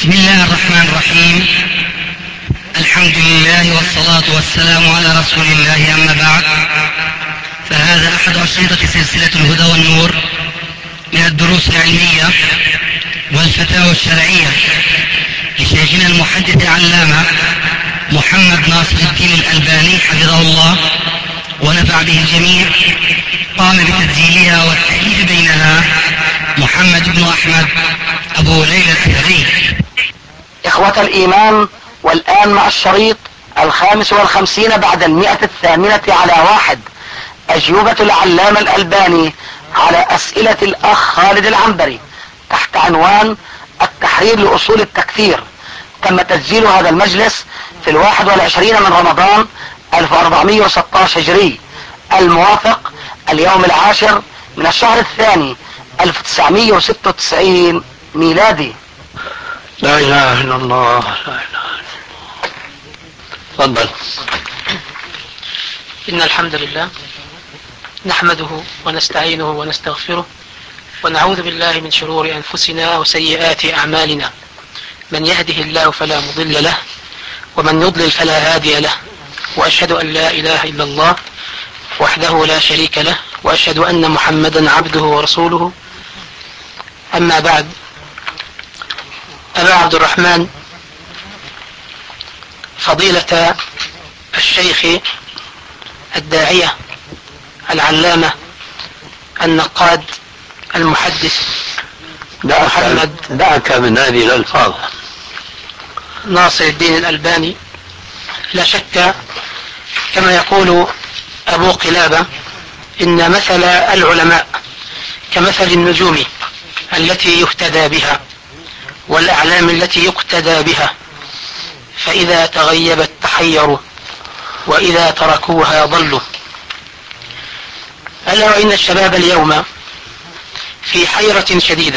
بسم الله الرحمن الرحيم. الحمد لله والصلاة والسلام على رسول الله، أما بعد، فهذا أحد أشرطة سلسلة الهدى والنور من الدروس العلمية والفتاوى الشرعية لشيخنا المحدث العلامة محمد ناصر الدين الألباني حفظه الله ونفع به الجميع. قام بتسجيلها والتأليف بينها محمد بن أحمد أبو ليلى الحذري. إخوة الإيمان، والآن مع الشريط 55 بعد 101 أجوبة العلامة الألباني على أسئلة الأخ خالد العنبري تحت عنوان التحرير لأصول التكفير. تم تسجيل هذا المجلس في 21 من رمضان 1416 هجري، الموافق اليوم 10 من الشهر الثاني 1996 ميلادي. لا إله إلا الله، لا إله إلا الله. تفضل. إن الحمد لله نحمده ونستعينه ونستغفره ونعوذ بالله من شرور أنفسنا وسيئات أعمالنا. من يهده الله فلا مضل له ومن يضلل فلا هادي له، وأشهد أن لا إله إلا الله وحده لا شريك له، وأشهد أن محمدا عبده ورسوله. أما بعد، أبا عبد الرحمن فضيلة الشيخ الداعية العلامة النقاد المحدث محمد دعك من هذه الألفاظ ناصر الدين الألباني، لا شك كما يقول أبو قلابة إن مثل العلماء كمثل النجوم التي يهتدى بها والأعلام التي يقتدى بها، فإذا تغيبت تحيروا وإذا تركوها ضلوا. ألا وإن الشباب اليوم في حيرة شديدة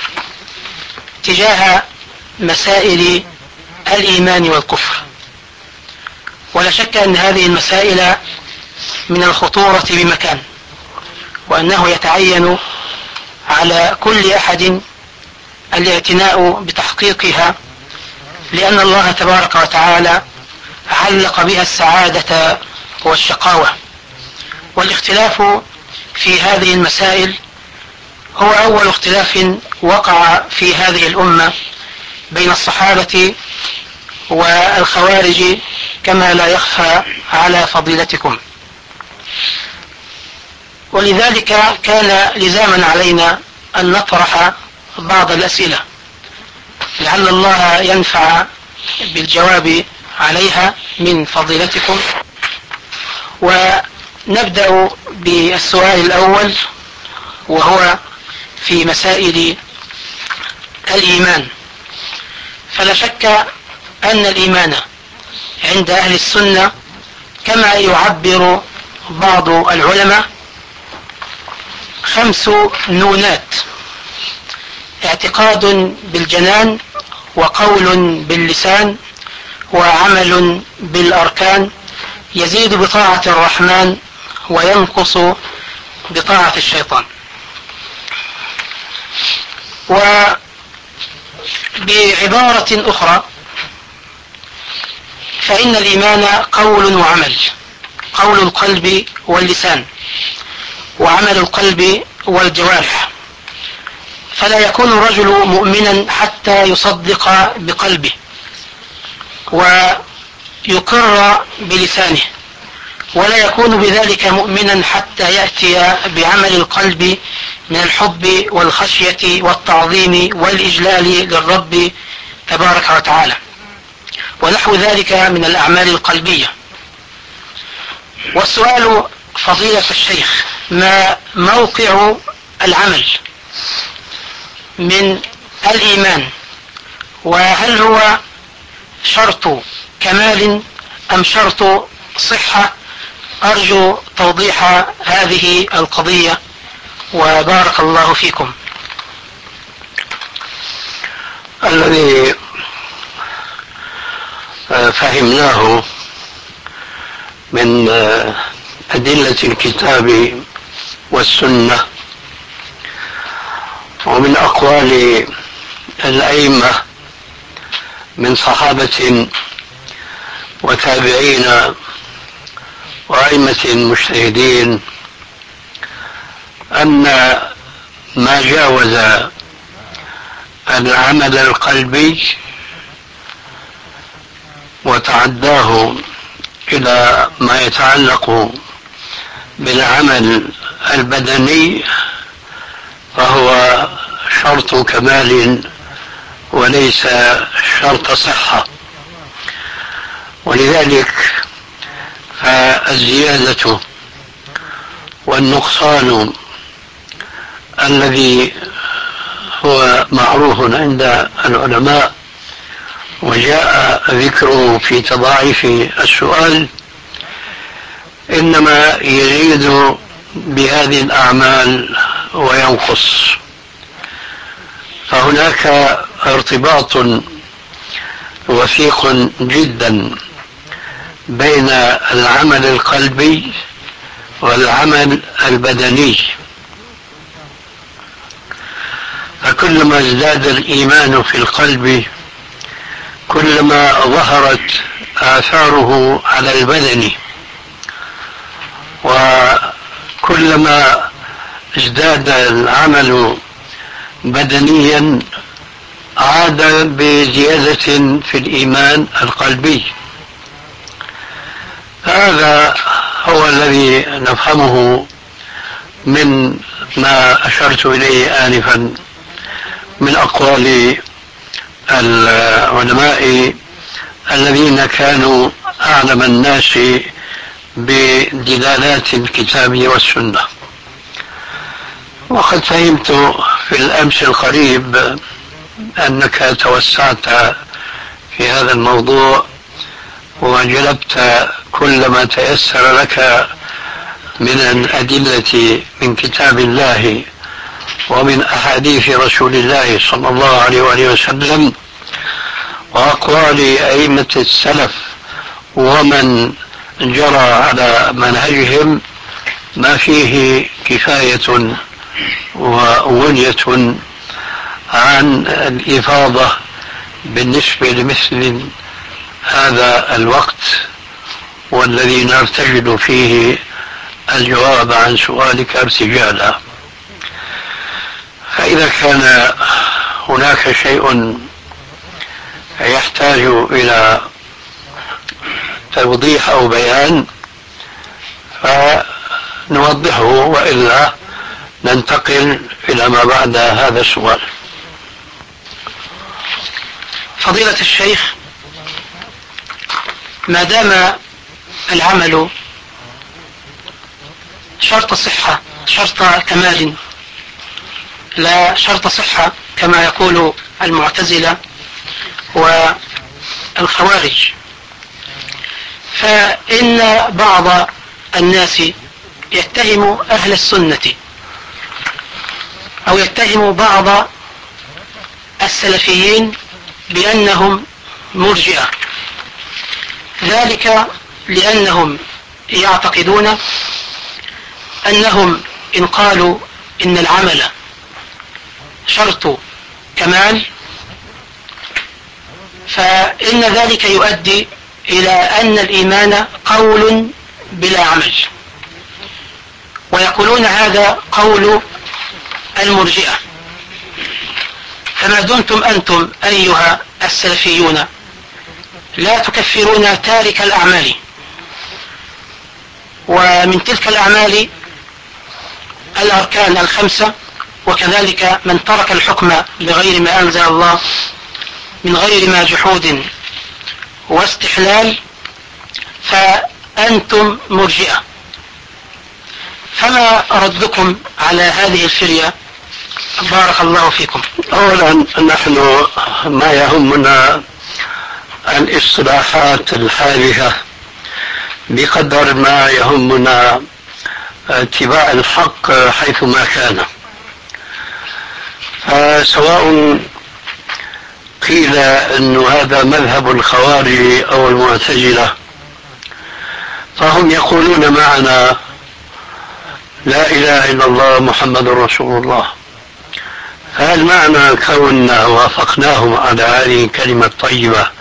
تجاه مسائل الإيمان والكفر، ولا شك أن هذه المسائل من الخطورة بمكان، وأنه يتعين على كل أحد الاعتناء بتحقيقها، لأن الله تبارك وتعالى علق بها السعادة والشقاوة. والاختلاف في هذه المسائل هو أول اختلاف وقع في هذه الأمة بين الصحابة والخوارج، كما لا يخفى على فضيلتكم. ولذلك كان لزاما علينا أن نطرح بعض الأسئلة لعل الله ينفع بالجواب عليها من فضيلتكم. ونبدأ بالسؤال الأول، وهو في مسائل الإيمان. فلا شك أن الإيمان عند أهل السنة كما يعبر بعض العلماء 5 نونات: اعتقاد بالجنان، وقول باللسان، وعمل بالأركان، يزيد بطاعة الرحمن وينقص بطاعة الشيطان. وبعبارة أخرى فإن الإيمان قول وعمل: قول القلب واللسان، وعمل القلب والجوارح. فلا يكون الرجل مؤمنا حتى يصدق بقلبه ويقر بلسانه، ولا يكون بذلك مؤمنا حتى يأتي بعمل القلب من الحب والخشية والتعظيم والإجلال للرب تبارك وتعالى، ونحو ذلك من الأعمال القلبية. والسؤال فضيلة الشيخ: ما موقع العمل من الإيمان؟ وهل هو شرط كمال أم شرط صحة؟ أرجو توضيح هذه القضية، وبارك الله فيكم. الذي فهمناه من أدلة الكتاب والسنة ومن أقوال الأئمة من صحابة وتابعين وأئمة مجتهدين أن ما جاوز العمل القلبي وتعداه إلى ما يتعلق بالعمل البدني فهو شرط كمال وليس شرط صحة. ولذلك فالزيادة والنقصان الذي هو معروف عند العلماء وجاء ذكره في تضاعف السؤال إنما يزيد بهذه الأعمال وينقص. فهناك ارتباط وثيق جدا بين العمل القلبي والعمل البدني، فكلما ازداد الإيمان في القلب كلما ظهرت آثاره على البدن، وكلما ازداد العمل بدنيا عاد بزيادة في الإيمان القلبي. هذا هو الذي نفهمه من ما أشرت إليه آنفا من أقوال العلماء الذين كانوا أعلم الناس بدلالات الكتاب والسنة. وقد فهمت في الأمس القريب أنك توسعت في هذا الموضوع وجلبت كل ما تيسر لك من الأدلة من كتاب الله ومن أحاديث رسول الله صلى الله عليه وآله وسلم وأقوال أئمة السلف ومن جرى على منهجهم ما فيه كفاية وغنية عن الإفاضة بالنسبة لمثل هذا الوقت والذي نرتجل فيه الجواب عن سؤالك ارتجالا. فإذا كان هناك شيء يحتاج إلى توضيح أو بيان فنوضحه، وإلا ننتقل إلى ما بعد هذا السؤال. فضيلة الشيخ، ما دام العمل شرط صحة، شرط كمال لا شرط صحة كما يقول المعتزلة والخوارج، فإن بعض الناس يتهم أهل السنة أو يتهم بعض السلفيين بأنهم مرجئة، ذلك لأنهم يعتقدون أنهم إن قالوا إن العمل شرط كمال فإن ذلك يؤدي إلى أن الإيمان قول بلا عمل، ويقولون هذا قول المرجئة. فما دمتم أنتم أيها السلفيون لا تكفرون تارك الأعمال، ومن تلك الأعمال الأركان الخمسة، وكذلك من ترك الحكم بغير ما أنزل الله من غير ما جحود واستحلال فأنتم مرجئة، فما ردكم على هذه الفرية؟ بارك الله فيكم. أولا نحن ما يهمنا الاصطلاحات الحادثة بقدر ما يهمنا اتباع الحق حيثما كان. فسواء قيل أن هذا مذهب الخوارج أو المعتزلة فهم يقولون معنا لا إله إلا الله محمد رسول الله. فهل معنى كوننا وافقناهم على هذه الكلمة الطيبة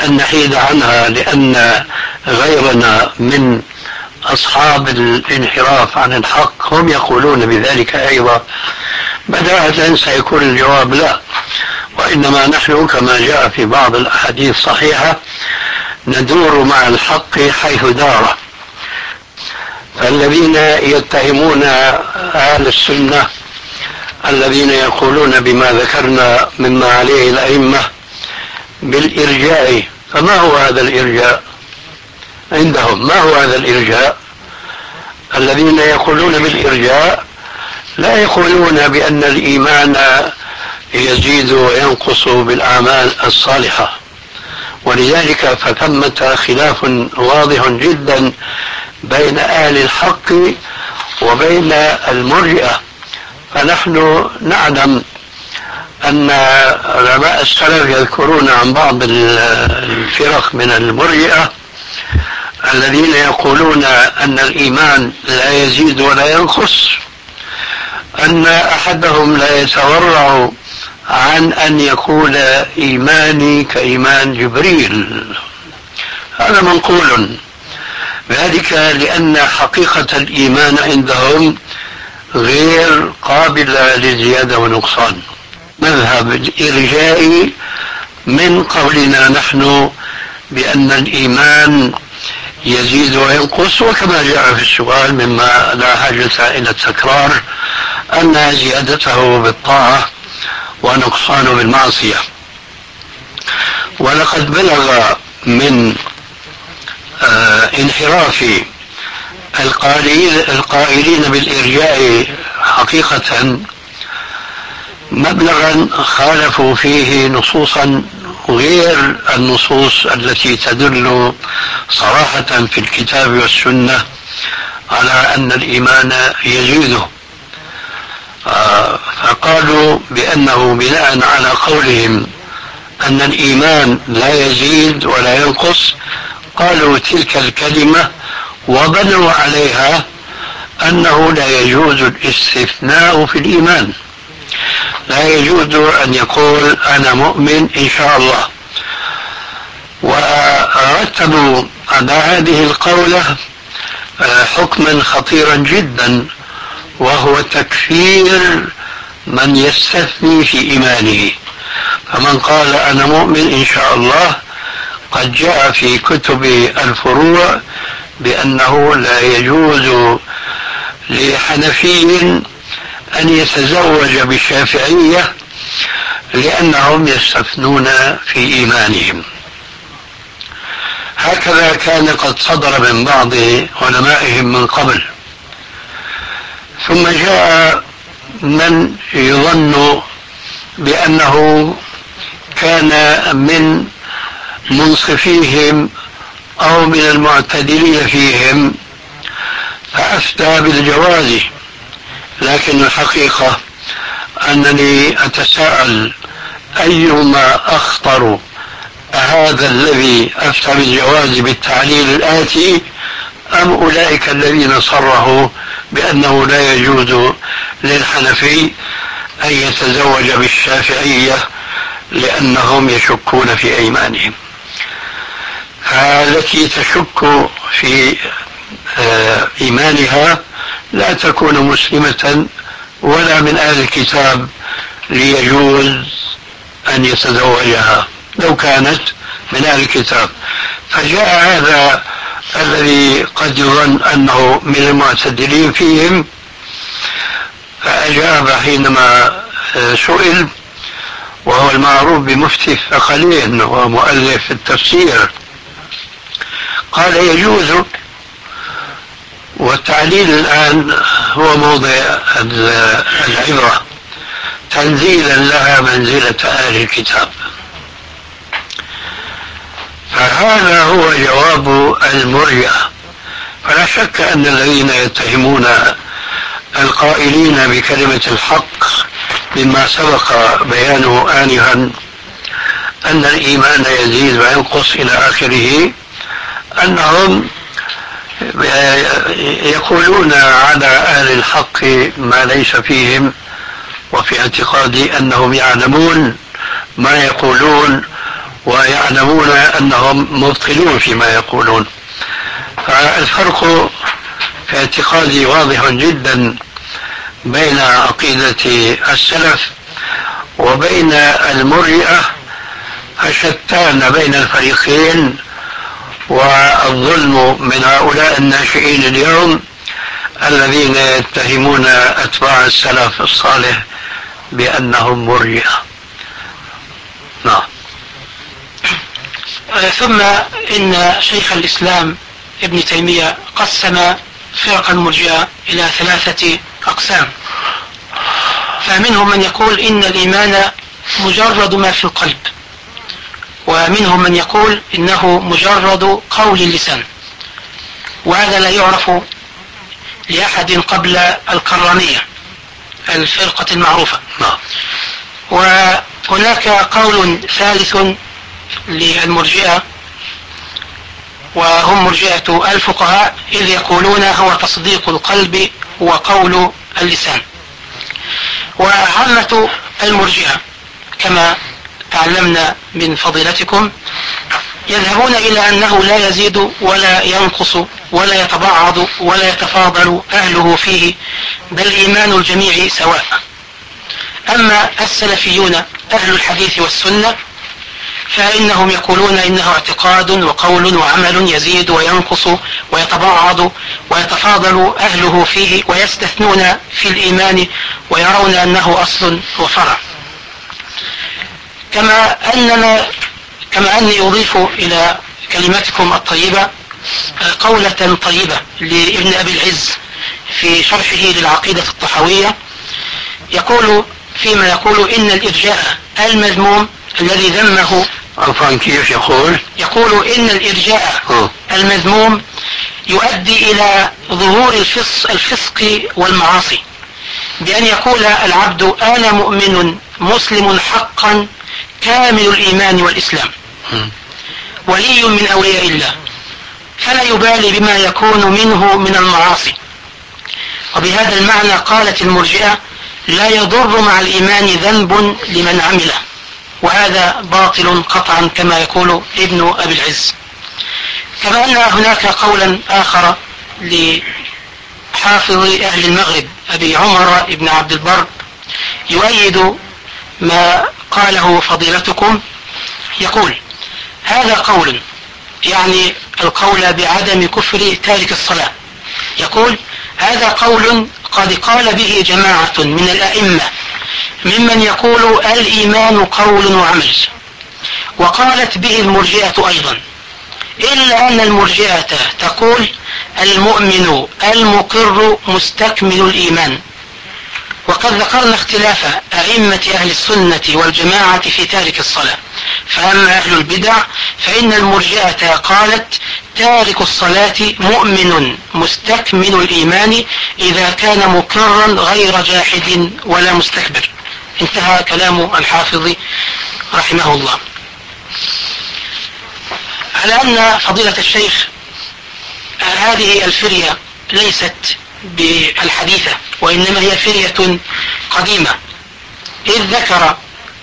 أن نحيد عنها لأن غيرنا من أصحاب الانحراف عن الحق هم يقولون بذلك أيضا؟ بداهة سيكون الجواب لا، وإنما نحن كما جاء في بعض الأحاديث الصحيحة ندور مع الحق حيث دار. فالذين يتهمون أهل السنة الذين يقولون بما ذكرنا مما عليه الأئمة بالإرجاء، فما هو هذا الإرجاء عندهم؟ ما هو هذا الإرجاء؟ الذين يقولون بالإرجاء لا يقولون بأن الإيمان يزيد وينقص بالأعمال الصالحة، ولذلك فثمة خلاف واضح جدا بين أهل الحق وبين المرجئة. فنحن نعلم أن علماء السلف يذكرون عن بعض الفرق من المرجئة الذين يقولون أن الإيمان لا يزيد ولا ينقص، أن أحدهم لا يتورع عن أن يقول إيماني كإيمان جبريل. هذا منقول، ذلك لأن حقيقة الإيمان عندهم غير قابلة للزيادة ونقصان. مذهب الإرجائي من قولنا نحن بأن الإيمان يزيد وينقص، وكما جاء في السؤال مما لا حاجة إلى التكرار أن زيادته بالطاعة ونقصانه بالمعصية. ولقد بلغ من انحراف القائلين بالإرجاء حقيقة مبلغا خالفوا فيه نصوصا غير النصوص التي تدل صراحة في الكتاب والسنة على أن الإيمان يزيد. فقالوا بأنه بناء على قولهم أن الإيمان لا يزيد ولا ينقص، قالوا تلك الكلمة وبنوا عليها أنه لا يجوز الاستثناء في الإيمان، لا يجوز أن يقول أنا مؤمن إن شاء الله. ورتبوا على هذه القولة حكما خطيرا جدا، وهو تكفير من يستثني في إيمانه. فمن قال أنا مؤمن إن شاء الله قد جاء في كتب الفروع بأنه لا يجوز لحنفي أن يتزوج بالشافعية لأنهم يستثنون في إيمانهم. هكذا كان قد صدر من بعض علمائهم من قبل. ثم جاء من يظن بأنه كان من منصفيهم أو من المعتدلين فيهم فأفتى بالجواز، لكن الحقيقة أنني أتساءل أيهما أخطر، هذا الذي أفتى بالجواز بالتعليل الآتي أم أولئك الذين صرحوا بأنه لا يجوز للحنفي أن يتزوج بالشافعية لأنهم يشكون في أيمانهم؟ فالتي تشك في إيمانها لا تكون مسلمة ولا من أهل الكتاب ليجوز أن يتزوجها لو كانت من أهل الكتاب. فجاء هذا الذي قد يظن أنه من المعتدلين فيهم فأجاب حينما سئل، وهو المعروف بمفتي الثقلين ومؤلف التفسير، قال يجوز. والتعليل الآن هو موضع العبرة تنزيلا لها منزلة أهل الكتاب. فهذا هو جواب المرجئة. فلا شك أن الذين يتهمون القائلين بكلمة الحق مما سبق بيانه آنفا أن الإيمان يزيد وينقص إلى آخره، أنهم يقولون على أهل الحق ما ليس فيهم، وفي اعتقادي أنهم يعلمون ما يقولون ويعلمون أنهم مبطلون فيما يقولون. فالفرق في اعتقادي واضح جدا بين عقيدة السلف وبين المرجئة، فشتان بين الفريقين. والظلم من هؤلاء الناشئين اليوم الذين يتهمون أتباع السلف الصالح بأنهم مرجئة. نعم. ثم إن شيخ الإسلام ابن تيمية قسم فرق المرجئة إلى 3 أقسام. فمنهم من يقول إن الإيمان مجرد ما في القلب، ومنهم من يقول إنه مجرد قول اللسان، وهذا لا يعرف لأحد قبل الكرامية الفرقة المعروفة. وهناك قول ثالث للمرجئة، وهم مرجئة الفقهاء، إذ يقولون هو تصديق القلب وقول اللسان. وعامة المرجئة كما تعلمنا من فضيلتكم يذهبون إلى أنه لا يزيد ولا ينقص ولا يتبعض ولا يتفاضل أهله فيه، بل إيمان الجميع سواء. أما السلفيون أهل الحديث والسنة فإنهم يقولون إنه اعتقاد وقول وعمل يزيد وينقص ويتبعض ويتفاضل أهله فيه، ويستثنون في الإيمان ويرون أنه أصل وفرع. كما أني أضيف إلى كلماتكم الطيبة قولة طيبة لابن أبي العز في شرحه للعقيدة الطحاوية، يقول فيما يقول إن الإرجاء المذموم الذي ذمه. عفوا، كيف يقول؟ يقول إن الإرجاء المذموم يؤدي إلى ظهور الفسق والمعاصي، بأن يقول العبد أنا مؤمن مسلم حقا كامل الإيمان والإسلام ولي من أولياء الله، فلا يبالي بما يكون منه من المعاصي. وبهذا المعنى قالت المرجئة لا يضر مع الإيمان ذنب لمن عمله، وهذا باطل قطعا كما يقول ابن أبي العز. كما أن هناك قولا آخر لحافظ أهل المغرب أبي عمر ابن عبد البر يؤيد ما قاله فضيلتكم، يقول هذا قول، يعني القول بعدم كفر تارك الصلاة، يقول هذا قول قد قال به جماعة من الأئمة ممن يقول الإيمان قول وعمل، وقالت به المرجئة أيضا، إلا أن المرجئة تقول المؤمن المقر مستكمل الإيمان. وقد ذكرنا اختلاف أئمة أهل السنة والجماعة في تارك الصلاة. فأما أهل البدع فإن المرجئة قالت تارك الصلاة مؤمن مستكمل الإيمان إذا كان مقرا غير جاحد ولا مستكبر. انتهى كلام الحافظ رحمه الله. على أن فضيلة الشيخ هذه الفرية ليست بالحديثة، وإنما هي فرية قديمة، إذ ذكر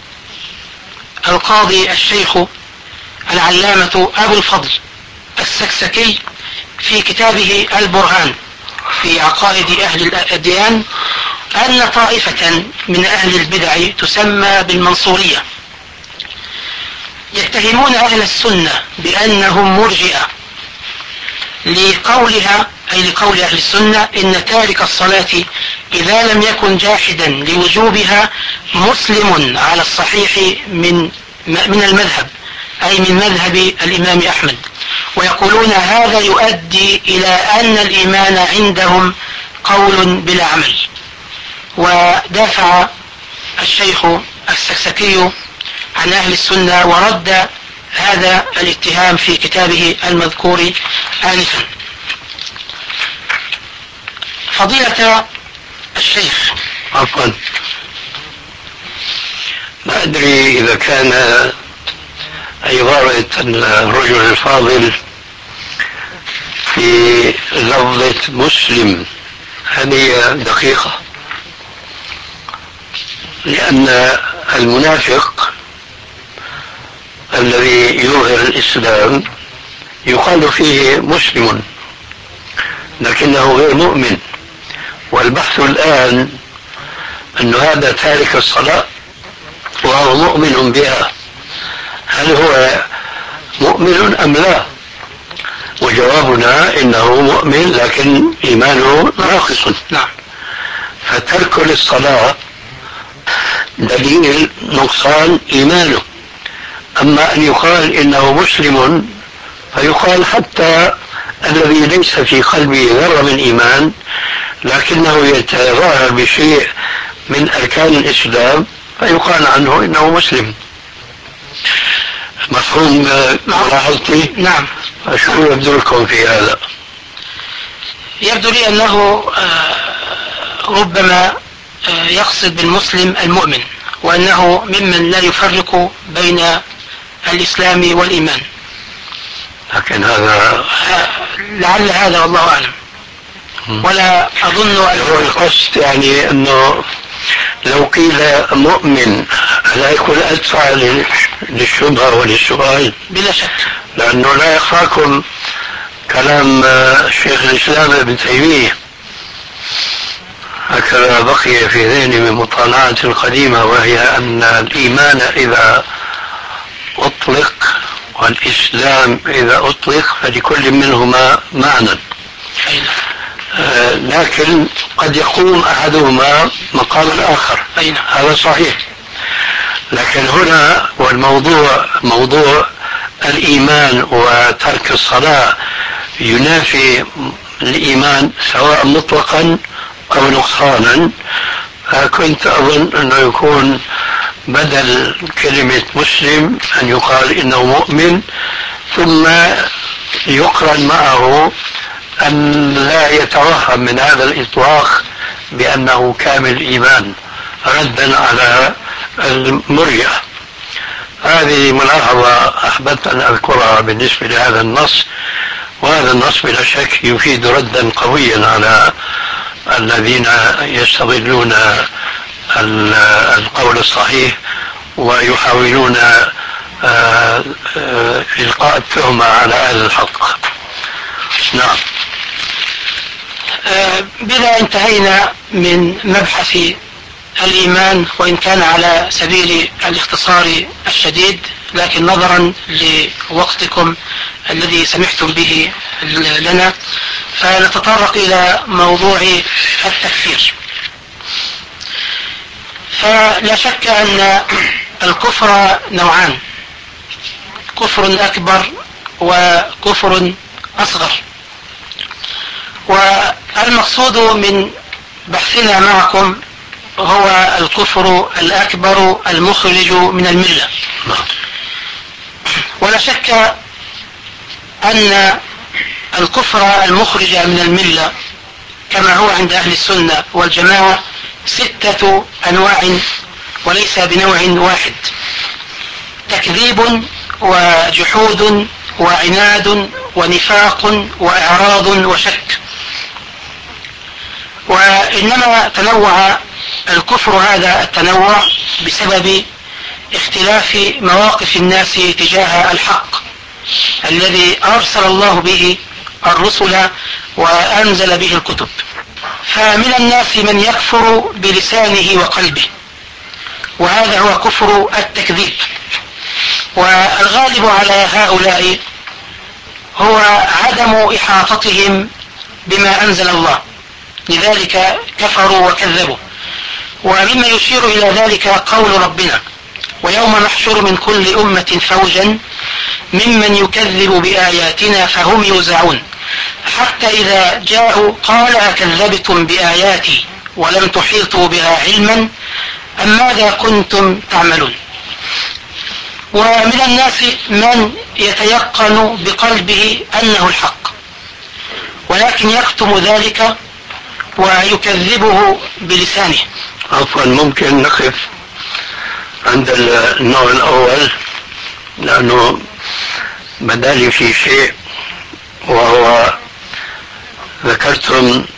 القاضي الشيخ العلامة أبو الفضل السكسكي في كتابه البرهان في عقائد أهل الأديان أن طائفة من أهل البدع تسمى بالمنصورية يتهمون أهل السنة بأنهم مرجئة لقولها، أي لقول أهل السنة إن تارك الصلاة إذا لم يكن جاحدا لوجوبها مسلم على الصحيح من المذهب، أي من مذهب الإمام أحمد. ويقولون هذا يؤدي إلى أن الإيمان عندهم قول بلا عمل. ودافع الشيخ السكسكي عن أهل السنة ورد هذا الاتهام في كتابه المذكور آنفا. فضيلة الشيخ، عفوا، لا أدري إذا كان عبارة الرجل الفاضل في لفظة مسلم هذه دقيقة، لأن المنافق الذي يظهر الإسلام يقال فيه مسلم لكنه غير مؤمن، والبحث الآن أن هذا تارك الصلاة وهو مؤمن بها، هل هو مؤمن أم لا؟ وجوابنا إنه مؤمن لكن إيمانه ناقص. نعم. فترك للصلاة دليل نقصان إيمانه. أما أن يقال إنه مسلم فيقال حتى الذي ليس في قلبه ذرة من إيمان لكنه يتظاهر بشيء من أركان الإسلام فيقال عنه إنه مسلم. مفهوم ملاحظتي؟ نعم. شو يبدو لكم في هذا؟ يبدو لي أنه ربما يقصد بالمسلم المؤمن، وأنه ممن لا يفرق بين الإسلام والإيمان، لكن هذا لعل هذا والله أعلم. ولا أظن هو القصد يعني أنه لو قيل مؤمن لا يكون أدفع للشبهة وللسؤال بلا شك، لأنه لا يخفاكم كلام شيخ الإسلام ابن تيمية، هكذا بقي في ذهني من مطالعة قديمة، وهي أن الإيمان إذا أطلق والإسلام إذا أطلق فلكل منهما معنى، لكن قد يقوم أحدهما مقام الآخر، هذا صحيح. لكن هنا والموضوع موضوع الإيمان وترك الصلاة ينافي الإيمان سواء مطلقا أو نقصانا، فكنت أظن أنه يكون بدل كلمة مسلم أن يقال إنه مؤمن، ثم يقرن معه أن لا يتوهم من هذا الإطلاق بأنه كامل الإيمان ردا على المرجئة. هذه ملاحظة أحببت أن أذكرها بالنسبة لهذا النص، وهذا النص بلا شك يفيد ردا قويا على الذين يستغلون القول الصحيح ويحاولون إلقاء التهمة على أهل الحق. نعم. بذا انتهينا من مبحث الإيمان، وإن كان على سبيل الاختصار الشديد، لكن نظرا لوقتكم الذي سمحتم به لنا فنتطرق إلى موضوع التكفير. فلا شك أن الكفر نوعان، كفر أكبر وكفر أصغر، والمقصود من بحثنا معكم هو الكفر الأكبر المخرج من الملة. ولا شك أن الكفر المخرج من الملة كما هو عند أهل السنة والجماعة 6 أنواع وليس بنوع واحد: تكذيب وجحود وعناد ونفاق وإعراض وشك. وإنما تنوع الكفر هذا التنوع بسبب اختلاف مواقف الناس تجاه الحق الذي أرسل الله به الرسل وأنزل به الكتب. فمن الناس من يكفر بلسانه وقلبه، وهذا هو كفر التكذيب، والغالب على هؤلاء هو عدم إحاطتهم بما أنزل الله، لذلك كفروا وكذبوا. ومما يشير إلى ذلك قول ربنا: ويوم نحشر من كل أمة فوجا ممن يكذب بآياتنا فهم يوزعون حتى إذا جاءوا قال أكذبتم بآياتي ولم تحيطوا بها علما أم ماذا كنتم تعملون. ومن الناس من يتيقن بقلبه أنه الحق ولكن يكتم ذلك ويكذبه بلسانه. عفوا، ممكن نقف عند النوع الأول لأنه بدالي في شيء، وهو ذكرتم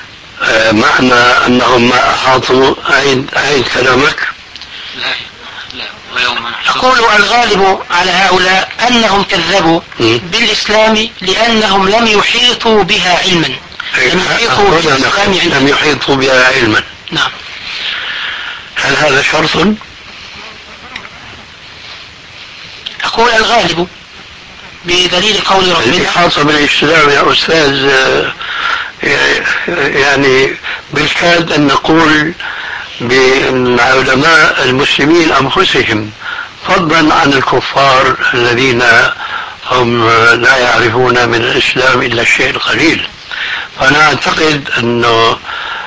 معنى أنهم ما أحاطوا. أعيد كلامك. أقول الغالب على هؤلاء أنهم كذبوا بالإسلام لأنهم لم يحيطوا بها علما. لم يحيطوا بها علما. نعم. هل هذا شرط؟ أقول الغالب بدليل قول ربنا. الإحاطة بالإسلام يا أستاذ يعني بالكاد أن نقول بأن علماء المسلمين أنفسهم فضلا عن الكفار الذين هم لا يعرفون من الإسلام إلا الشيء القليل. فأنا أعتقد أنه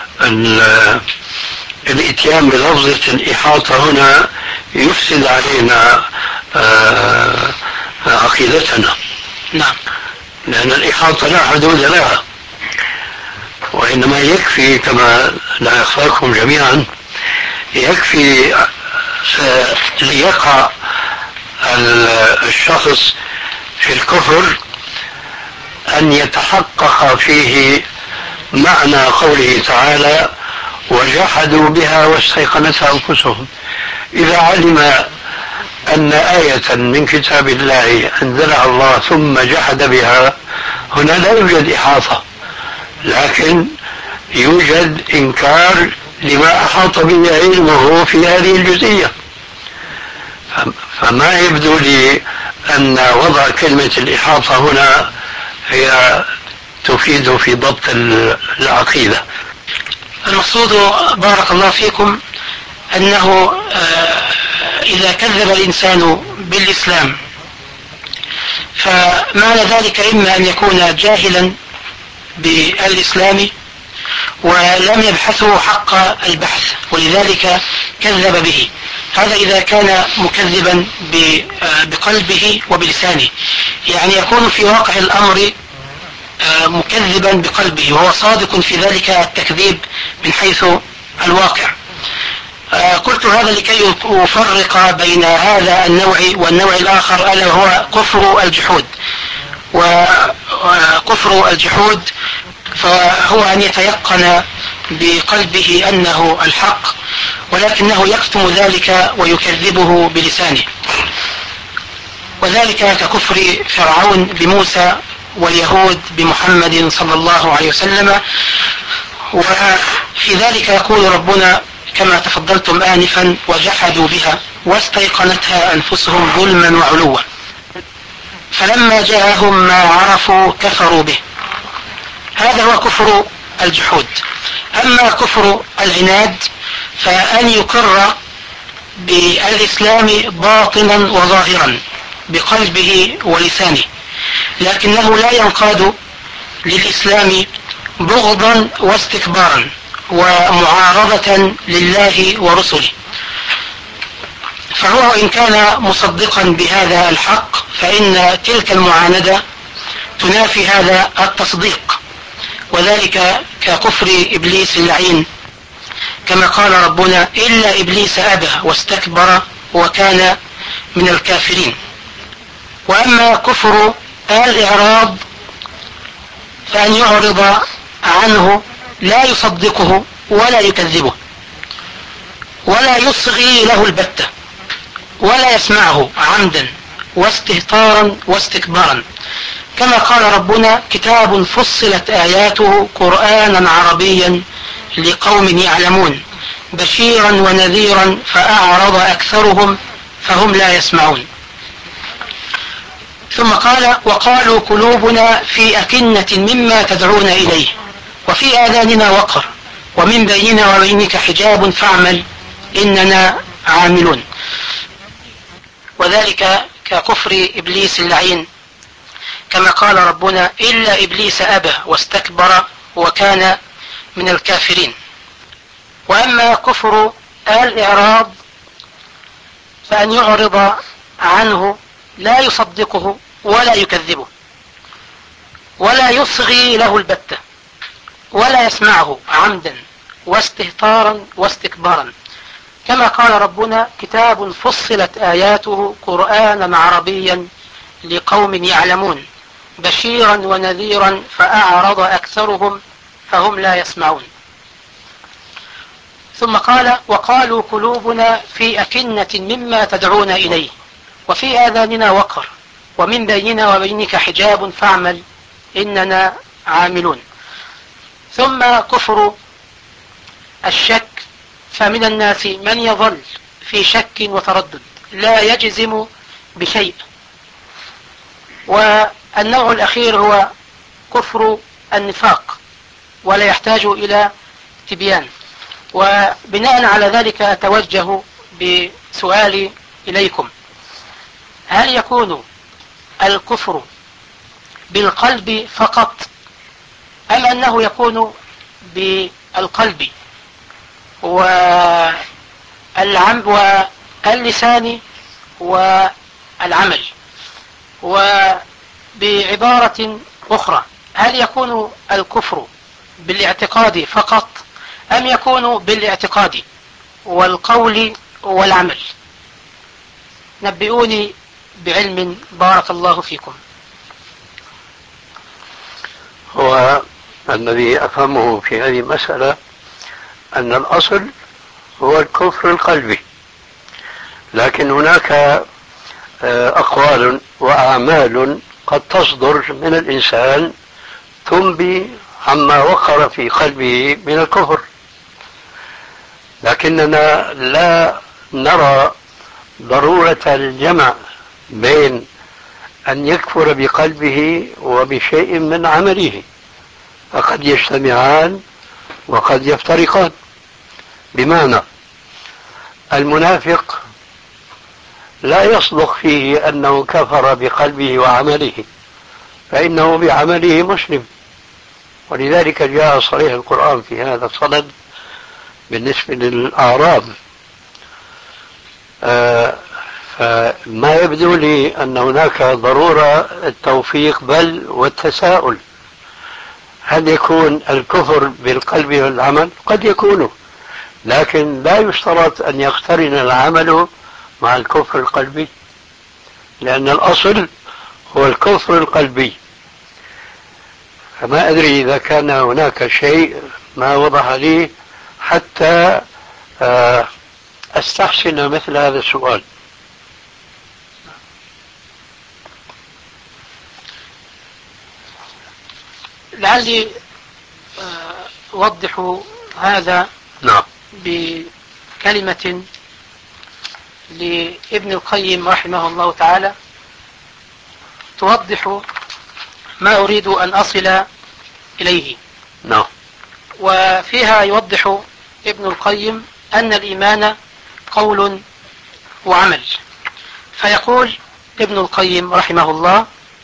الإتيان بلفظة الإحاطة هنا يفسد علينا عقيدتنا. نعم. لأن الإحاطة لا حدود لها، وإنما يكفي كما لا يخفاكم جميعا يكفي ليقع الشخص في الكفر أن يتحقق فيه معنى قوله تعالى وجحدوا بها واستيقنتها أنفسهم. إذا علم أن آية من كتاب الله أنزلها الله ثم جحد بها، هنا لا يوجد إحاطة، لكن يوجد إنكار لما أحاط به علمه في هذه الجزئية. فما يبدو لي أن وضع كلمة الإحاطة هنا هي تفيد في ضبط العقيدة. المقصود بارك الله فيكم أنه إذا كذب الإنسان بالإسلام فمعنى ذلك إما أن يكون جاهلا بالإسلام ولم يبحثه حق البحث ولذلك كذب به. هذا إذا كان مكذبا بقلبه وبلسانه، يعني يكون في واقع الأمر مكذبا بقلبه وهو صادق في ذلك التكذيب من حيث الواقع. قلت هذا لكي أفرق بين هذا النوع والنوع الآخر ألا هو كفر الجحود. وكفر الجحود فهو أن يتيقن بقلبه أنه الحق ولكنه يكتم ذلك ويكذبه بلسانه، وذلك ككفر فرعون بموسى واليهود بمحمد صلى الله عليه وسلم. وفي ذلك يقول ربنا كما تفضلتم آنفا وجحدوا بها واستيقنتها أنفسهم ظلما وعلوا فلما جاءهم ما عرفوا كفروا به. هذا هو كفر الجحود. أما كفر العناد فأن يقر بالإسلام باطنا وظاهرا بقلبه ولسانه، لكنه لا ينقاد للإسلام بغضا واستكبارا ومعارضة لله ورسله. فهو إن كان مصدقا بهذا الحق فإن تلك المعاندة تنافي هذا التصديق، وذلك ككفر إبليس اللعين كما قال ربنا إلا إبليس أبى واستكبر وكان من الكافرين. وأما كفر الإعراض فأن يعرض عنه لا يصدقه ولا يكذبه ولا يصغي له البتة ولا يسمعه عمدا واستهتارا واستكبارا، كما قال ربنا كتاب فصلت آياته قرآنا عربيا لقوم يعلمون بشيرا ونذيرا فأعرض أكثرهم فهم لا يسمعون. ثم قال وقالوا قلوبنا في أكنة مما تدعون إليه وفي آذاننا وقر ومن بيننا وبينك حجاب فاعمل إننا عاملون. وذلك ككفر إبليس اللعين كما قال ربنا إلا إبليس أبى واستكبر وكان من الكافرين. وأما كفر الإعراض فأن يعرض عنه لا يصدقه ولا يكذبه ولا يصغي له البتة ولا يسمعه عمدا واستهتارا واستكبارا، كما قال ربنا كتاب فصلت آياته قرآنا عربيا لقوم يعلمون بشيرا ونذيرا فأعرض أكثرهم فهم لا يسمعون. ثم قال: وقالوا قلوبنا في أكنة مما تدعون إليه وفي آذاننا وقر ومن بيننا وبينك حجاب فاعمل إننا عاملون. ثم كفر الشك، فمن الناس من يظل في شك وتردد لا يجزم بشيء. والنوع الأخير هو كفر النفاق ولا يحتاج إلى تبيان. وبناء على ذلك أتوجه بسؤالي إليكم: هل يكون الكفر بالقلب فقط أم أنه يكون بالقلب واللسان والعمل؟ وبعبارة أخرى، هل يكون الكفر بالاعتقاد فقط أم يكون بالاعتقاد والقول والعمل؟ نبئوني بعلم بارك الله فيكم. هو الذي أفهمه في هذه المسألة أن الأصل هو الكفر القلبي، لكن هناك أقوال وأعمال قد تصدر من الإنسان تنبي عما وقر في قلبه من الكفر، لكننا لا نرى ضرورة الجمع بين أن يكفر بقلبه وبشيء من عمله، فقد يجتمعان وقد يفترقان. بمعنى المنافق لا يصدق فيه أنه كفر بقلبه وعمله، فإنه بعمله مسلم، ولذلك جاء صريح القرآن في هذا الصدد بالنسبة للأعراب. فما يبدو لي أن هناك ضرورة التوفيق بل والتساؤل: هل يكون الكفر بالقلب والعمل؟ قد يكون، لكن لا يشترط أن يقترن العمل مع الكفر القلبي، لأن الأصل هو الكفر القلبي. فما أدري إذا كان هناك شيء ما وضح لي حتى أستحسن مثل هذا السؤال. لعلي أوضح هذا نعم بكلمة لابن القيم رحمه الله تعالى توضح ما أريد أن أصل إليه. نعم. وفيها يوضح ابن القيم أن الإيمان قول وعمل، فيقول ابن القيم رحمه الله: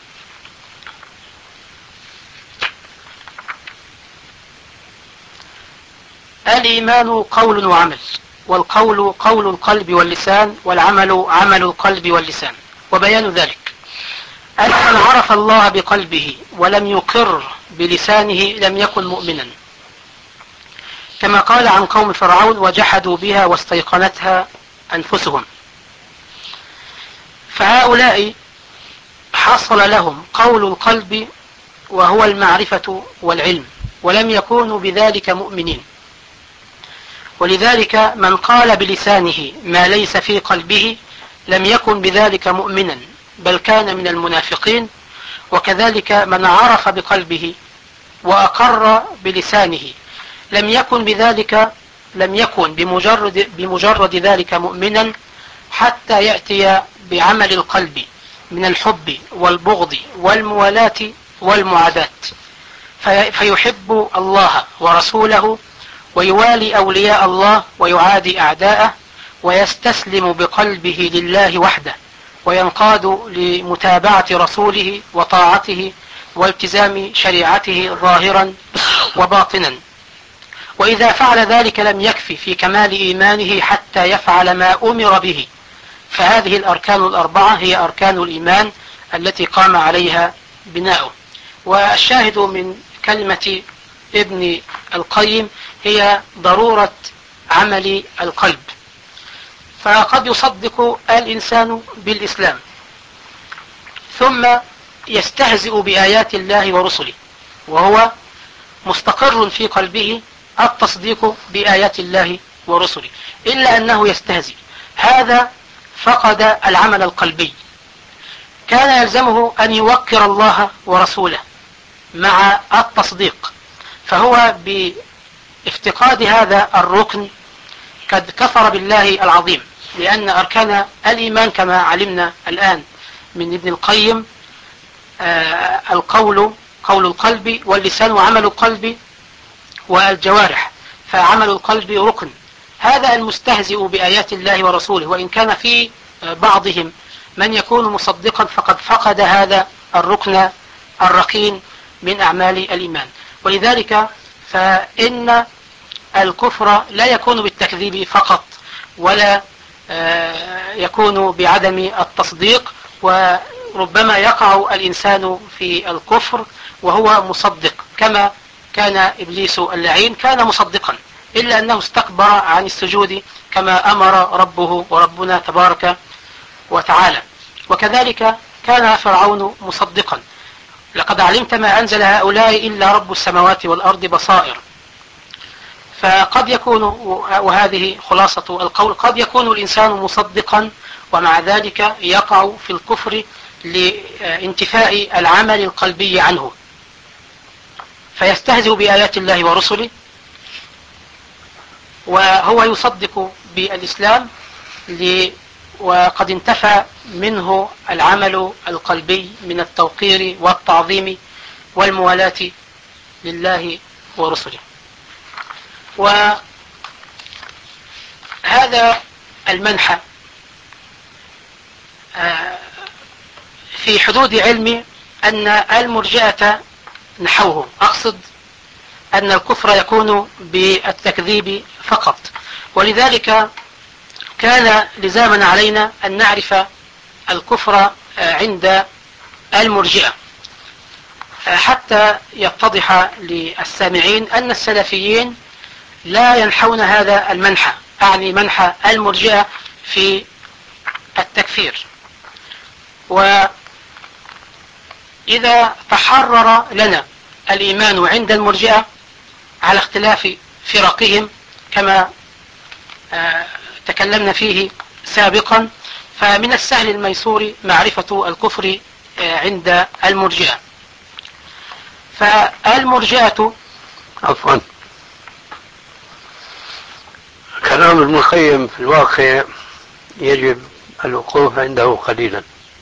الإيمان قول وعمل، والقول قول القلب واللسان، والعمل عمل القلب واللسان. وبيان ذلك أن من عرف الله بقلبه ولم يقر بلسانه لم يكن مؤمنا، كما قال عن قوم فرعون: وجحدوا بها واستيقنتها أنفسهم. فهؤلاء حصل لهم قول القلب وهو المعرفة والعلم، ولم يكونوا بذلك مؤمنين. ولذلك من قال بلسانه ما ليس في قلبه لم يكن بذلك مؤمنا، بل كان من المنافقين. وكذلك من عرف بقلبه وأقر بلسانه لم يكن بمجرد ذلك مؤمنا، حتى يأتي بعمل القلب من الحب والبغض والموالاة والمعاداة، فيحب الله ورسوله ويوالي أولياء الله ويعادي أعداءه، ويستسلم بقلبه لله وحده، وينقاد لمتابعة رسوله وطاعته والتزام شريعته ظاهرا وباطنا. وإذا فعل ذلك لم يكفي في كمال إيمانه حتى يفعل ما أمر به. فهذه الأركان الأربعة هي أركان الإيمان التي قام عليها بناؤه. والشاهد من كلمة ابن القيم هي ضرورة عمل القلب. فقد يصدق الإنسان بالإسلام ثم يستهزئ بآيات الله ورسله، وهو مستقر في قلبه التصديق بآيات الله ورسله، إلا أنه يستهزئ. هذا فقد العمل القلبي. كان يلزمه أن يوقر الله ورسوله مع التصديق، فهو بافتقاد هذا الركن قد كفر بالله العظيم، لأن أركان الإيمان كما علمنا الآن من ابن القيم القول، قول القلب واللسان وعمل القلب والجوارح، فعمل القلب ركن. هذا المستهزئ بآيات الله ورسوله، وإن كان في بعضهم من يكون مصدقا، فقد فقد هذا الركن الركين من أعمال الإيمان. ولذلك فإن الكفر لا يكون بالتكذيب فقط، ولا يكون بعدم التصديق، وربما يقع الإنسان في الكفر وهو مصدق، كما كان إبليس اللعين كان مصدقا، إلا أنه استكبر عن السجود كما أمر ربه وربنا تبارك وتعالى. وكذلك كان فرعون مصدقا: لقد علمت ما أنزل هؤلاء إلا رب السماوات والأرض بصائر. فقد يكون، وهذه خلاصة القول، قد يكون الإنسان مصدقا ومع ذلك يقع في الكفر لانتفاء العمل القلبي عنه، فيستهزئ بآيات الله ورسله وهو يصدق بالإسلام، وقد انتفى منه العمل القلبي من التوقير والتعظيم والموالاة لله ورسله. وهذا المنحى في حدود علمي أن المرجئة نحوه، أقصد أن الكفر يكون بالتكذيب فقط، ولذلك كان لزاما علينا أن نعرف الكفر عند المرجئة، حتى يتضح للسامعين أن السلفيين لا ينحون هذا المنحى، أعني منحى المرجئة في التكفير. وإذا تحرر لنا الإيمان عند المرجئة على اختلاف فرقهم كما تكلمنا فيه سابقا، فمن السهل الميسور معرفة الكفر عند المرجئة. فالمرجئة، عفوا، كلام المخيم في الواقع يجب الوقوف عنده قليلا.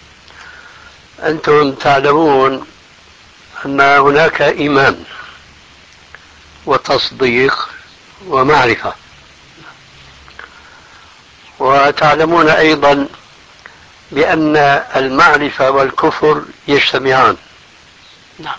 أنتم تعلمون أن هناك إيمان وتصديق ومعرفة، وتعلمون أيضا بأن المعرفة والكفر يجتمعان. نعم.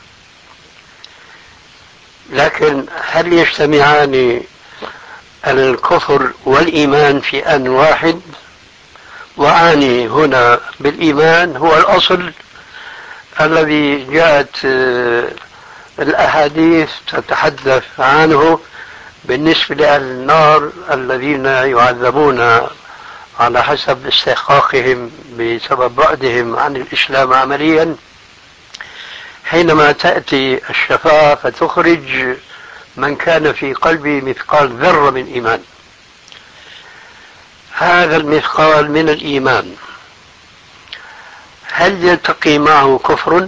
لكن هل يجتمعان الكفر والإيمان في آن واحد؟ وأعني هنا بالإيمان هو الأصل الذي جاءت الأحاديث تتحدث عنه بالنسبة لأهل النار الذين يعذبون على حسب استحقاقهم بسبب بعدهم عن الإسلام عمليا، حينما تأتي الشفاعة فتخرج من كان في قلبه مثقال ذرة من إيمان. هذا المثقال من الإيمان هل يلتقي معه كفر؟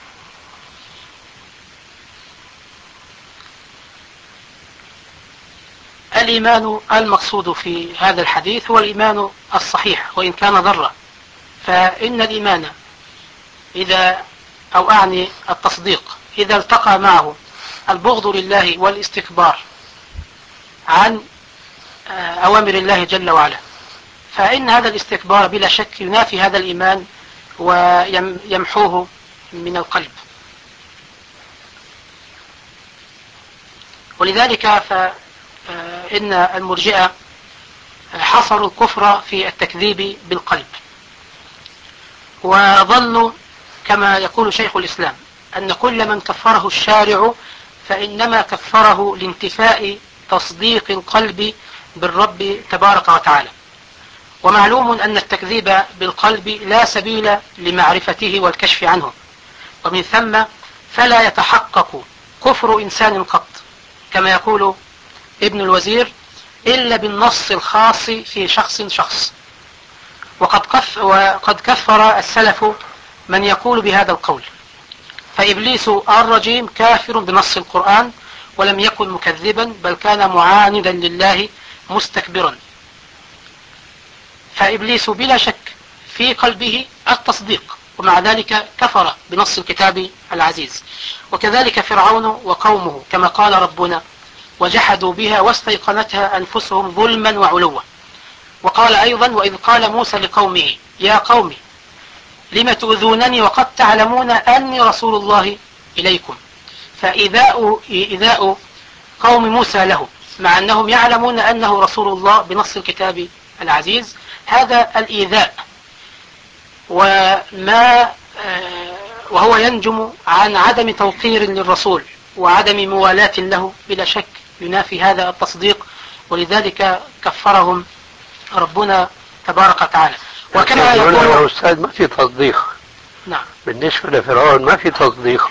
الإيمان المقصود في هذا الحديث هو الإيمان الصحيح وإن كان ذرة. فإن الإيمان إذا، أو أعني التصديق، إذا التقى معه البغض لله والاستكبار عن أوامر الله جل وعلا، فإن هذا الاستكبار بلا شك ينافي هذا الإيمان ويمحوه من القلب. ولذلك فإن المرجئة حصروا الكفر في التكذيب بالقلب، وظنوا كما يقول شيخ الإسلام أن كل من كفره الشارع فإنما كفره لانتفاء تصديق القلب بالرب تبارك وتعالى. ومعلوم أن التكذيب بالقلب لا سبيل لمعرفته والكشف عنه، ومن ثم فلا يتحقق كفر إنسان قط، كما يقول ابن الوزير: إلا بالنص الخاص في شخص. وقد كفر السلف من يقول بهذا القول، فإبليس الرجيم كافر بنص القرآن، ولم يكن مكذبا، بل كان معاندا لله مستكبرا. فإبليس بلا شك في قلبه التصديق، ومع ذلك كفر بنص الكتاب العزيز. وكذلك فرعون وقومه، كما قال ربنا: وجحدوا بها واستيقنتها أنفسهم ظلما وعلوا. وقال أيضا: وإذ قال موسى لقومه يا قوم لم تؤذونني وقد تعلمون أني رسول الله إليكم. فإيذاء قوم موسى له مع أنهم يعلمون أنه رسول الله بنص الكتاب العزيز، هذا الإيذاء وهو ينجم عن عدم توقير للرسول وعدم موالاة له، بلا شك ينافي هذا التصديق، ولذلك كفرهم ربنا تبارك وتعالى. وكما يقول يا أستاذ ما في تصديق. نعم. بالنسبة لفرعون ما في تصديق.